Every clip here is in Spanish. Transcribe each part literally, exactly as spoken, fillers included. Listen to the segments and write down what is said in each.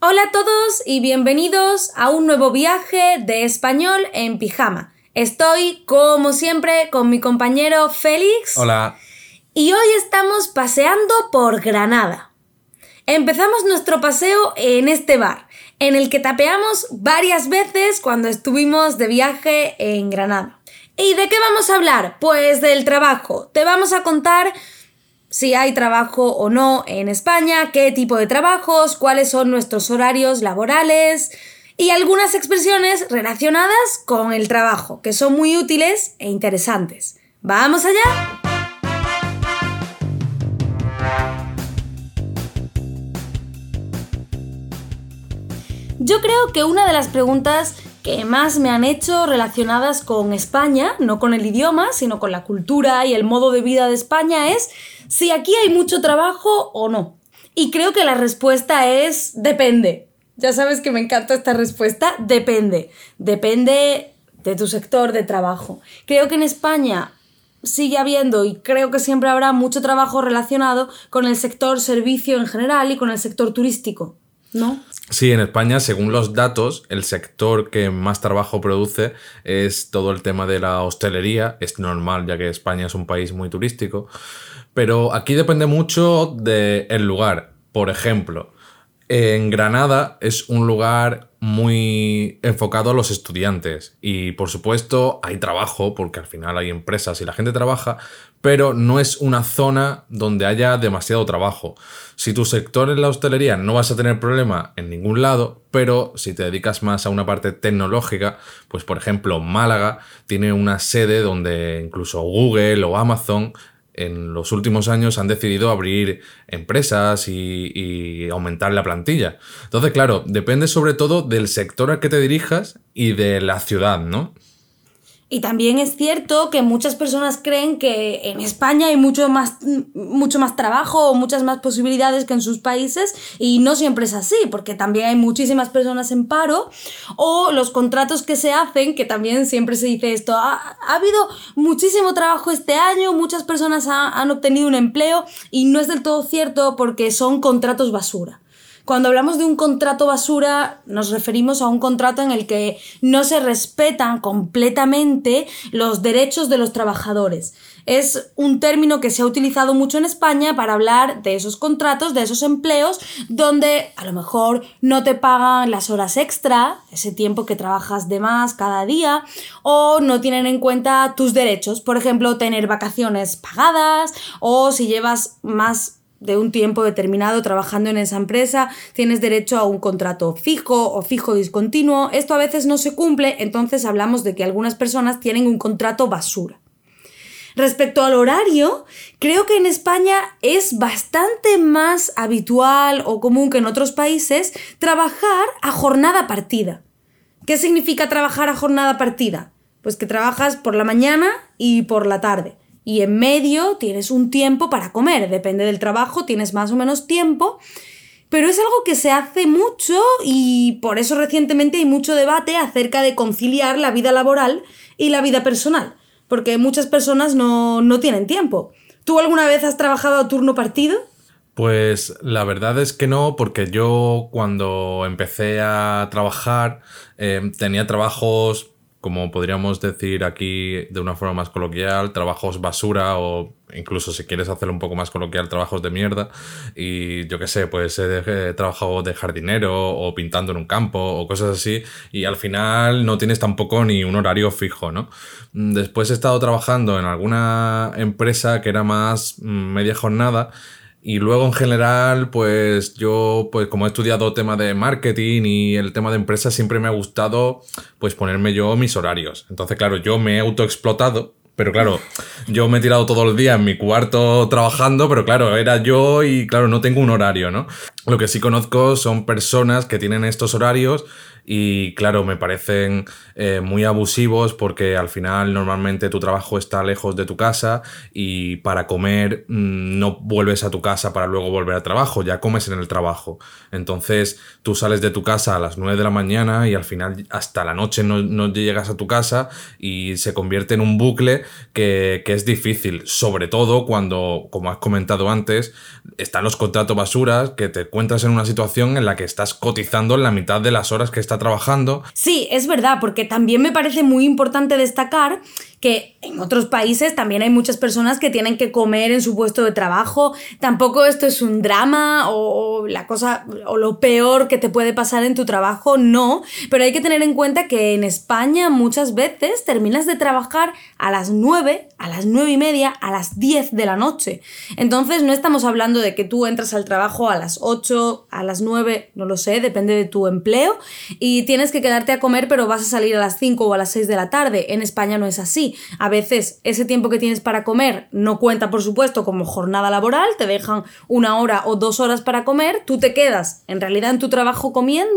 Hola a todos y bienvenidos a un nuevo viaje de español en pijama. Estoy, como siempre, con mi compañero Félix. Hola. Y hoy estamos paseando por Granada. Empezamos nuestro paseo en este bar, en el que tapeamos varias veces cuando estuvimos de viaje en Granada. ¿Y de qué vamos a hablar? Pues del trabajo. Te vamos a contar si hay trabajo o no en España, qué tipo de trabajos, cuáles son nuestros horarios laborales y algunas expresiones relacionadas con el trabajo, que son muy útiles e interesantes. ¡Vamos allá! Yo creo que una de las preguntas que más me han hecho relacionadas con España, no con el idioma, sino con la cultura y el modo de vida de España es si aquí hay mucho trabajo o no. Y creo que la respuesta es depende. Ya sabes que me encanta esta respuesta, depende. Depende de tu sector de trabajo. Creo que en España sigue habiendo y creo que siempre habrá mucho trabajo relacionado con el sector servicio en general y con el sector turístico, ¿no? Sí, en España, según los datos, el sector que más trabajo produce es todo el tema de la hostelería. Es normal, ya que España es un país muy turístico. Pero aquí depende mucho del lugar. Por ejemplo, en Granada es un lugar muy enfocado a los estudiantes. Y, por supuesto, hay trabajo, porque al final hay empresas y la gente trabaja, pero no es una zona donde haya demasiado trabajo. Si tu sector es la hostelería, no vas a tener problema en ningún lado, pero si te dedicas más a una parte tecnológica, pues por ejemplo Málaga tiene una sede donde incluso Google o Amazon en los últimos años han decidido abrir empresas y, y aumentar la plantilla. Entonces, claro, depende sobre todo del sector al que te dirijas y de la ciudad, ¿no? Y también es cierto que muchas personas creen que en España hay mucho más, mucho más trabajo o muchas más posibilidades que en sus países y no siempre es así, porque también hay muchísimas personas en paro o los contratos que se hacen, que también siempre se dice esto, ha, ha habido muchísimo trabajo este año, muchas personas ha, han obtenido un empleo y no es del todo cierto porque son contratos basura. Cuando hablamos de un contrato basura, nos referimos a un contrato en el que no se respetan completamente los derechos de los trabajadores. Es un término que se ha utilizado mucho en España para hablar de esos contratos, de esos empleos, donde a lo mejor no te pagan las horas extra, ese tiempo que trabajas de más cada día, o no tienen en cuenta tus derechos, por ejemplo, tener vacaciones pagadas, o si llevas más de un tiempo determinado trabajando en esa empresa, tienes derecho a un contrato fijo o fijo discontinuo. Esto a veces no se cumple, entonces hablamos de que algunas personas tienen un contrato basura. Respecto al horario, creo que en España es bastante más habitual o común que en otros países trabajar a jornada partida. ¿Qué significa trabajar a jornada partida? Pues que trabajas por la mañana y por la tarde. Y en medio tienes un tiempo para comer, depende del trabajo, tienes más o menos tiempo, pero es algo que se hace mucho y por eso recientemente hay mucho debate acerca de conciliar la vida laboral y la vida personal, porque muchas personas no, no tienen tiempo. ¿Tú alguna vez has trabajado a turno partido? Pues la verdad es que no, porque yo cuando empecé a trabajar eh, tenía trabajos, como podríamos decir aquí de una forma más coloquial, trabajos basura o incluso si quieres hacerlo un poco más coloquial, trabajos de mierda. Y yo qué sé, pues he trabajado de jardinero o pintando en un campo o cosas así y al final no tienes tampoco ni un horario fijo, ¿no? Después he estado trabajando en alguna empresa que era más media jornada. Y luego, en general, pues yo, pues como he estudiado tema de marketing y el tema de empresas, siempre me ha gustado, pues ponerme yo mis horarios. Entonces, claro, yo me he autoexplotado, pero claro, yo me he tirado todo el día en mi cuarto trabajando, pero claro, era yo y claro, no tengo un horario, ¿no? Lo que sí conozco son personas que tienen estos horarios y claro, me parecen eh, muy abusivos porque al final normalmente tu trabajo está lejos de tu casa y para comer mmm, no vuelves a tu casa para luego volver al trabajo, ya comes en el trabajo. Entonces tú sales de tu casa a las nueve de la mañana y al final hasta la noche no, no llegas a tu casa y se convierte en un bucle que, que es difícil, sobre todo cuando, como has comentado antes, están los contratos basuras, que te encuentras en una situación en la que estás cotizando en la mitad de las horas que estás trabajando. Sí, es verdad, porque también me parece muy importante destacar que en otros países también hay muchas personas que tienen que comer en su puesto de trabajo. Tampoco esto es un drama o, o la cosa o lo peor que te puede pasar en tu trabajo, no. Pero hay que tener en cuenta que en España muchas veces terminas de trabajar a las nueve, a las nueve y media, a las diez de la noche. Entonces no estamos hablando de que tú entras al trabajo a las ocho, a las nueve, no lo sé, depende de tu empleo, y tienes que quedarte a comer, pero vas a salir a las cinco o a las seis de la tarde. En España no es así. A veces ese tiempo que tienes para comer no cuenta, por supuesto, como jornada laboral, te dejan una hora o dos horas para comer, tú te quedas en realidad en tu trabajo comiendo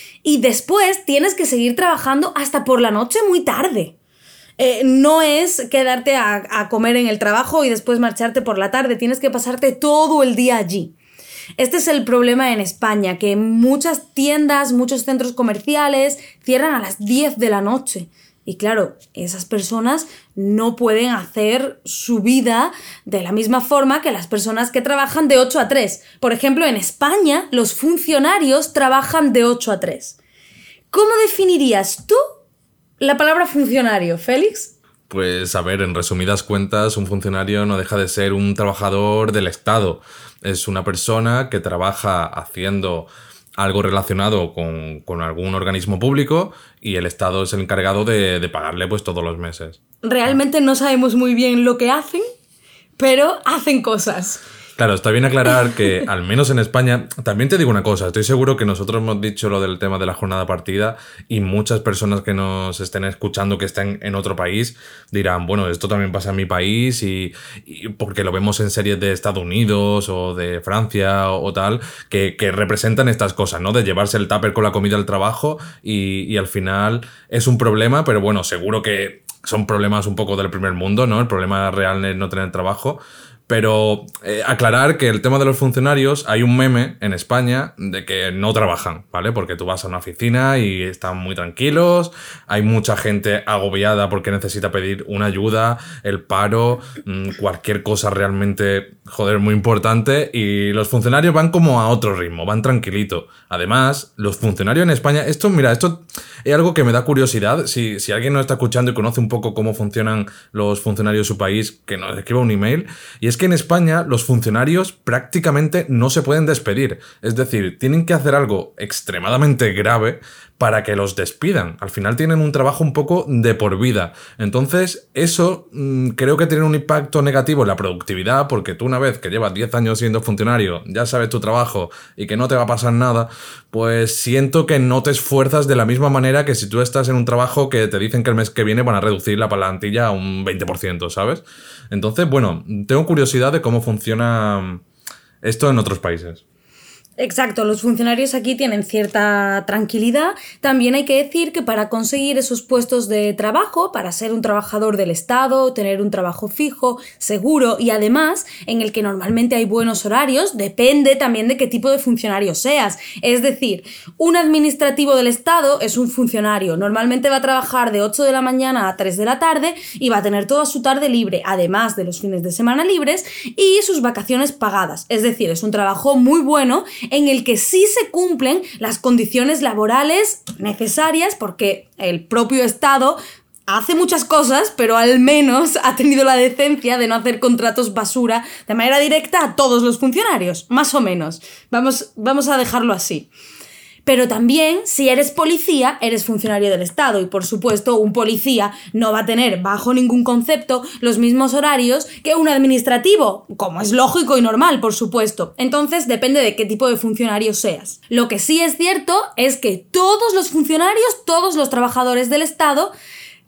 y después tienes que seguir trabajando hasta por la noche muy tarde. Eh, no es quedarte a, a comer en el trabajo y después marcharte por la tarde, tienes que pasarte todo el día allí. Este es el problema en España, que muchas tiendas, muchos centros comerciales cierran a las diez de la noche. Y claro, esas personas no pueden hacer su vida de la misma forma que las personas que trabajan de ocho a tres. Por ejemplo, en España, los funcionarios trabajan de ocho a tres. ¿Cómo definirías tú la palabra funcionario, Félix? Pues a ver, en resumidas cuentas, un funcionario no deja de ser un trabajador del Estado. Es una persona que trabaja haciendo algo relacionado con, con algún organismo público y el Estado es el encargado de, de pagarle pues todos los meses. Realmente no sabemos muy bien lo que hacen, pero hacen cosas. Claro, está bien aclarar que, al menos en España, también te digo una cosa, estoy seguro que nosotros hemos dicho lo del tema de la jornada partida y muchas personas que nos estén escuchando que estén en otro país dirán, bueno, esto también pasa en mi país y, y porque lo vemos en series de Estados Unidos o de Francia o, o tal, que, que representan estas cosas, ¿no? De llevarse el tupper con la comida al trabajo y, y al final es un problema, pero bueno, seguro que son problemas un poco del primer mundo, ¿no? El problema real es no tener trabajo. Pero eh, aclarar que el tema de los funcionarios, hay un meme en España de que no trabajan, ¿vale? Porque tú vas a una oficina y están muy tranquilos, hay mucha gente agobiada porque necesita pedir una ayuda, el paro, mmm, cualquier cosa realmente, joder, muy importante, y los funcionarios van como a otro ritmo, van tranquilito. Además, los funcionarios en España, esto, mira, esto es algo que me da curiosidad, si, si alguien nos está escuchando y conoce un poco cómo funcionan los funcionarios de su país, que nos escriba un email, y es que en España los funcionarios prácticamente no se pueden despedir. Es decir, tienen que hacer algo extremadamente grave para que los despidan. Al final tienen un trabajo un poco de por vida. Entonces, eso mmm, creo que tiene un impacto negativo en la productividad, porque tú una vez que llevas diez años siendo funcionario, ya sabes tu trabajo y que no te va a pasar nada, pues siento que no te esfuerzas de la misma manera que si tú estás en un trabajo que te dicen que el mes que viene van a reducir la plantilla a un veinte por ciento, ¿sabes? Entonces, bueno, tengo curiosidad de cómo funciona esto en otros países. Exacto, los funcionarios aquí tienen cierta tranquilidad. También hay que decir que para conseguir esos puestos de trabajo, para ser un trabajador del Estado, tener un trabajo fijo, seguro y además en el que normalmente hay buenos horarios, depende también de qué tipo de funcionario seas. Es decir, un administrativo del Estado es un funcionario, normalmente va a trabajar de ocho de la mañana a tres de la tarde y va a tener toda su tarde libre, además de los fines de semana libres y sus vacaciones pagadas. Es decir, es un trabajo muy bueno en el que sí se cumplen las condiciones laborales necesarias porque el propio Estado hace muchas cosas, pero al menos ha tenido la decencia de no hacer contratos basura de manera directa a todos los funcionarios, más o menos. Vamos, vamos a dejarlo así. Pero también, si eres policía, eres funcionario del Estado y, por supuesto, un policía no va a tener, bajo ningún concepto, los mismos horarios que un administrativo, como es lógico y normal, por supuesto. Entonces, depende de qué tipo de funcionario seas. Lo que sí es cierto es que todos los funcionarios, todos los trabajadores del Estado,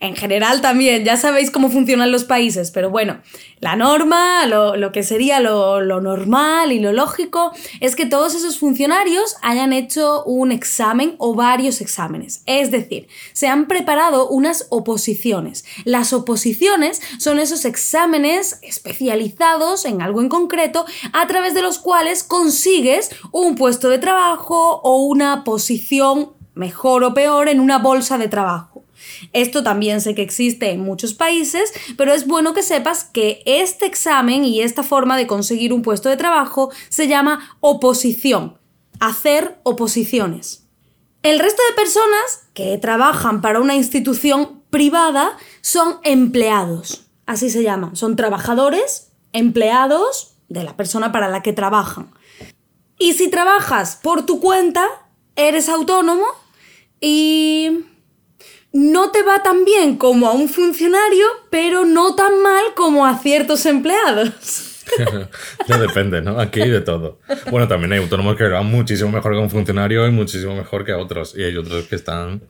En general también, ya sabéis cómo funcionan los países, pero bueno, la norma, lo, lo que sería lo, lo normal y lo lógico es que todos esos funcionarios hayan hecho un examen o varios exámenes. Es decir, se han preparado unas oposiciones. Las oposiciones son esos exámenes especializados en algo en concreto a través de los cuales consigues un puesto de trabajo o una posición mejor o peor en una bolsa de trabajo. Esto también sé que existe en muchos países, pero es bueno que sepas que este examen y esta forma de conseguir un puesto de trabajo se llama oposición, hacer oposiciones. El resto de personas que trabajan para una institución privada son empleados, así se llaman, son trabajadores, empleados de la persona para la que trabajan. Y si trabajas por tu cuenta, eres autónomo y no te va tan bien como a un funcionario, pero no tan mal como a ciertos empleados. Ya depende, ¿no? Aquí hay de todo. Bueno, también hay autónomos que van muchísimo mejor que un funcionario y muchísimo mejor que a otros. Y hay otros que están...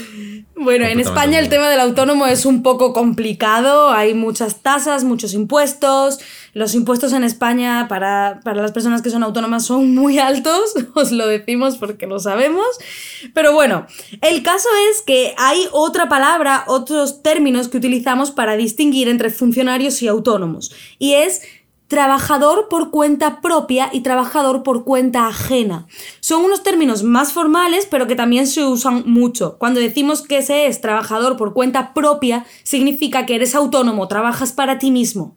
Bueno, en España el tema del autónomo es un poco complicado, hay muchas tasas, muchos impuestos. Los impuestos en España para, para las personas que son autónomas son muy altos, os lo decimos porque lo sabemos. Pero bueno, el caso es que hay otra palabra, otros términos que utilizamos para distinguir entre funcionarios y autónomos. Y es trabajador por cuenta propia y trabajador por cuenta ajena. Son unos términos más formales, pero que también se usan mucho. Cuando decimos que se es trabajador por cuenta propia, significa que eres autónomo, trabajas para ti mismo.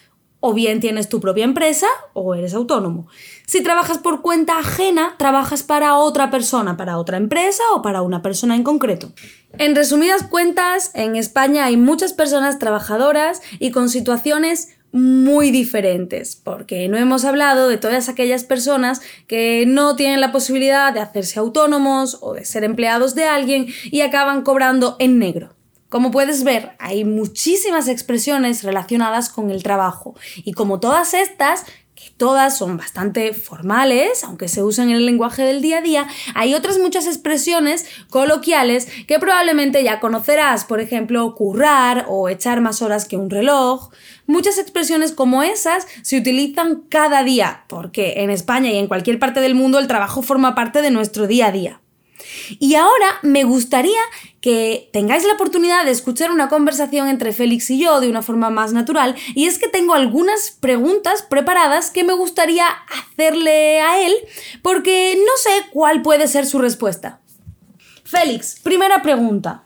O bien tienes tu propia empresa o eres autónomo. Si trabajas por cuenta ajena, trabajas para otra persona, para otra empresa o para una persona en concreto. En resumidas cuentas, en España hay muchas personas trabajadoras y con situaciones muy diferentes, porque no hemos hablado de todas aquellas personas que no tienen la posibilidad de hacerse autónomos o de ser empleados de alguien y acaban cobrando en negro. Como puedes ver, hay muchísimas expresiones relacionadas con el trabajo y como todas estas, que todas son bastante formales, aunque se usan en el lenguaje del día a día, hay otras muchas expresiones coloquiales que probablemente ya conocerás, por ejemplo, currar o echar más horas que un reloj. Muchas expresiones como esas se utilizan cada día, porque en España y en cualquier parte del mundo el trabajo forma parte de nuestro día a día. Y ahora me gustaría que tengáis la oportunidad de escuchar una conversación entre Félix y yo de una forma más natural, y es que tengo algunas preguntas preparadas que me gustaría hacerle a él, porque no sé cuál puede ser su respuesta. Félix, primera pregunta.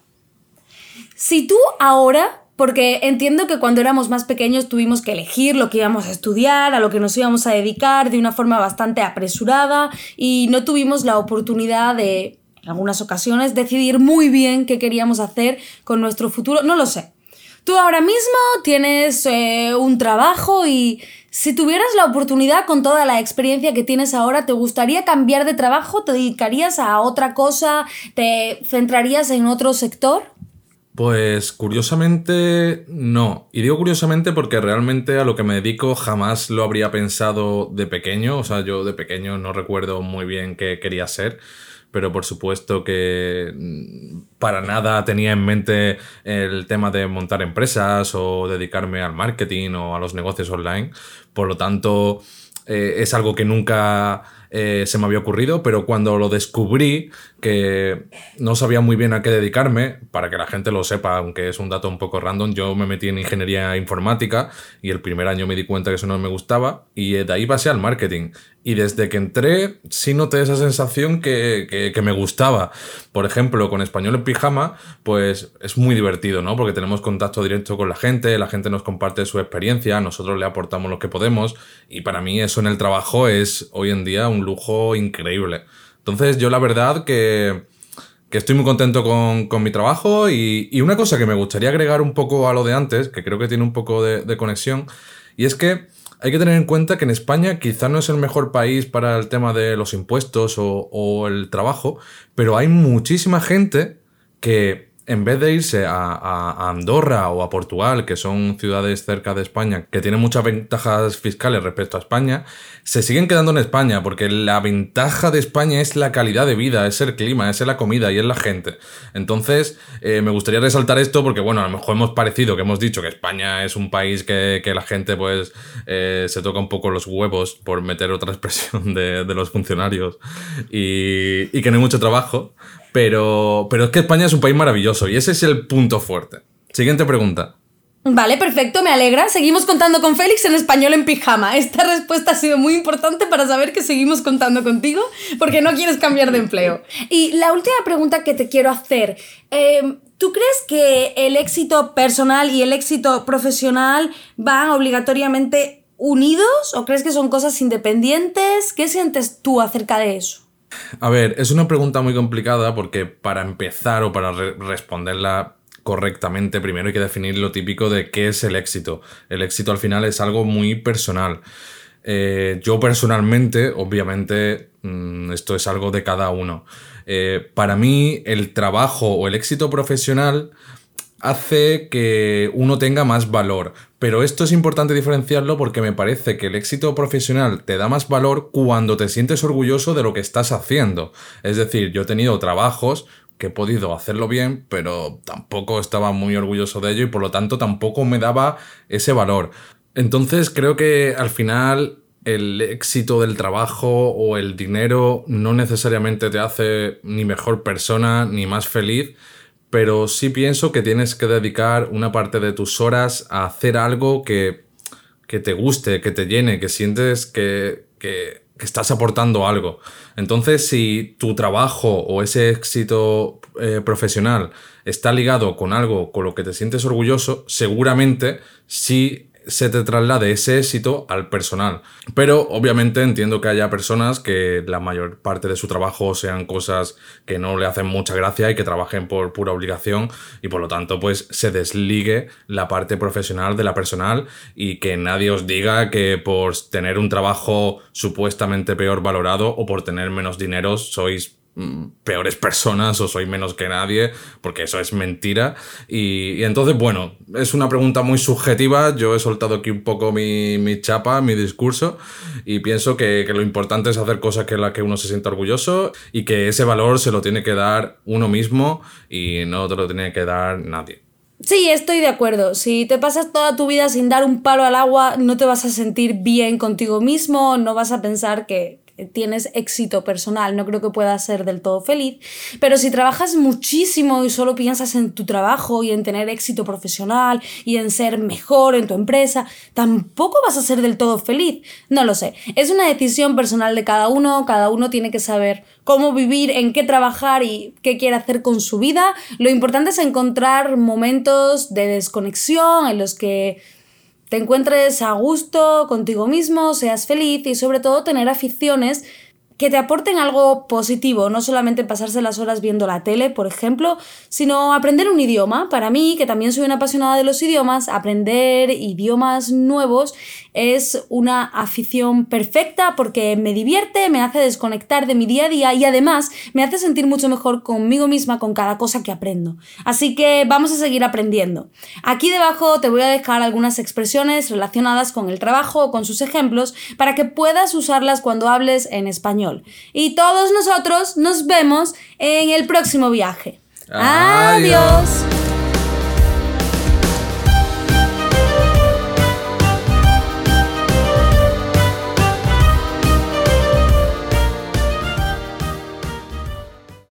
Si tú ahora... Porque entiendo que cuando éramos más pequeños tuvimos que elegir lo que íbamos a estudiar, a lo que nos íbamos a dedicar de una forma bastante apresurada y no tuvimos la oportunidad de, en algunas ocasiones, decidir muy bien qué queríamos hacer con nuestro futuro. No lo sé. Tú ahora mismo tienes eh, un trabajo y si tuvieras la oportunidad con toda la experiencia que tienes ahora, ¿te gustaría cambiar de trabajo? ¿Te dedicarías a otra cosa? ¿Te centrarías en otro sector? Pues curiosamente no. Y digo curiosamente porque realmente a lo que me dedico jamás lo habría pensado de pequeño. O sea, yo de pequeño no recuerdo muy bien qué quería ser, pero por supuesto que para nada tenía en mente el tema de montar empresas o dedicarme al marketing o a los negocios online. Por lo tanto, eh, es algo que nunca... Eh, se me había ocurrido, pero cuando lo descubrí, que no sabía muy bien a qué dedicarme, para que la gente lo sepa, aunque es un dato un poco random, yo me metí en ingeniería informática y el primer año me di cuenta que eso no me gustaba y de ahí pasé al marketing. Y desde que entré sí noté esa sensación que, que, que me gustaba. Por ejemplo, con Español en Pijama, pues es muy divertido, ¿no? Porque tenemos contacto directo con la gente, la gente nos comparte su experiencia, nosotros le aportamos lo que podemos y para mí eso en el trabajo es hoy en día un lujo increíble. Entonces yo la verdad que, que estoy muy contento con, con mi trabajo y, y una cosa que me gustaría agregar un poco a lo de antes, que creo que tiene un poco de, de conexión, y es que hay que tener en cuenta que en España quizá no es el mejor país para el tema de los impuestos o, o el trabajo, pero hay muchísima gente que en vez de irse a, a, a Andorra o a Portugal, que son ciudades cerca de España, que tienen muchas ventajas fiscales respecto a España, se siguen quedando en España, porque la ventaja de España es la calidad de vida, es el clima, es la comida y es la gente. Entonces, eh, me gustaría resaltar esto porque, bueno, a lo mejor hemos parecido que hemos dicho que España es un país que, que la gente, pues, eh, se toca un poco los huevos, por meter otra expresión de, de los funcionarios, y, y que no hay mucho trabajo. Pero, pero es que España es un país maravilloso y ese es el punto fuerte. Siguiente pregunta. Vale, perfecto, me alegra. Seguimos contando con Félix en Español en Pijama. Esta respuesta ha sido muy importante para saber que seguimos contando contigo porque no quieres cambiar de empleo. Y la última pregunta que te quiero hacer. Eh, ¿Tú crees que el éxito personal y el éxito profesional van obligatoriamente unidos o crees que son cosas independientes? ¿Qué sientes tú acerca de eso? A ver, es una pregunta muy complicada porque para empezar o para re- responderla correctamente, primero hay que definir lo típico de qué es el éxito. El éxito al final es algo muy personal. Eh, yo personalmente, obviamente, mmm, esto es algo de cada uno. Eh, para mí, el trabajo o el éxito profesional hace que uno tenga más valor. Pero esto es importante diferenciarlo porque me parece que el éxito profesional te da más valor cuando te sientes orgulloso de lo que estás haciendo. Es decir, yo he tenido trabajos que he podido hacerlo bien, pero tampoco estaba muy orgulloso de ello y por lo tanto tampoco me daba ese valor. Entonces creo que al final el éxito del trabajo o el dinero no necesariamente te hace ni mejor persona ni más feliz, pero sí pienso que tienes que dedicar una parte de tus horas a hacer algo que, que te guste, que te llene, que sientes que, que, que estás aportando algo. Entonces, si tu trabajo o ese éxito eh, profesional está ligado con algo con lo que te sientes orgulloso, seguramente sí se te traslade ese éxito al personal. Pero obviamente entiendo que haya personas que la mayor parte de su trabajo sean cosas que no le hacen mucha gracia y que trabajen por pura obligación y por lo tanto pues se desligue la parte profesional de la personal y que nadie os diga que por tener un trabajo supuestamente peor valorado o por tener menos dinero sois peores personas o soy menos que nadie, porque eso es mentira. Y, y entonces, bueno, es una pregunta muy subjetiva. Yo he soltado aquí un poco mi, mi chapa, mi discurso, y pienso que, que lo importante es hacer cosas que las que uno se sienta orgulloso y que ese valor se lo tiene que dar uno mismo y no te lo tiene que dar nadie. Sí, estoy de acuerdo. Si te pasas toda tu vida sin dar un palo al agua, no te vas a sentir bien contigo mismo, no vas a pensar que tienes éxito personal, no creo que puedas ser del todo feliz, pero si trabajas muchísimo y solo piensas en tu trabajo y en tener éxito profesional y en ser mejor en tu empresa, tampoco vas a ser del todo feliz. No lo sé, es una decisión personal de cada uno, cada uno tiene que saber cómo vivir, en qué trabajar y qué quiere hacer con su vida. Lo importante es encontrar momentos de desconexión en los que te encuentres a gusto contigo mismo, seas feliz y sobre todo tener aficiones que te aporten algo positivo, no solamente pasarse las horas viendo la tele, por ejemplo, sino aprender un idioma. Para mí, que también soy una apasionada de los idiomas, aprender idiomas nuevos es una afición perfecta porque me divierte, me hace desconectar de mi día a día y además me hace sentir mucho mejor conmigo misma con cada cosa que aprendo. Así que vamos a seguir aprendiendo. Aquí debajo te voy a dejar algunas expresiones relacionadas con el trabajo o con sus ejemplos para que puedas usarlas cuando hables en español. Y todos nosotros nos vemos en el próximo viaje. ¡Adiós!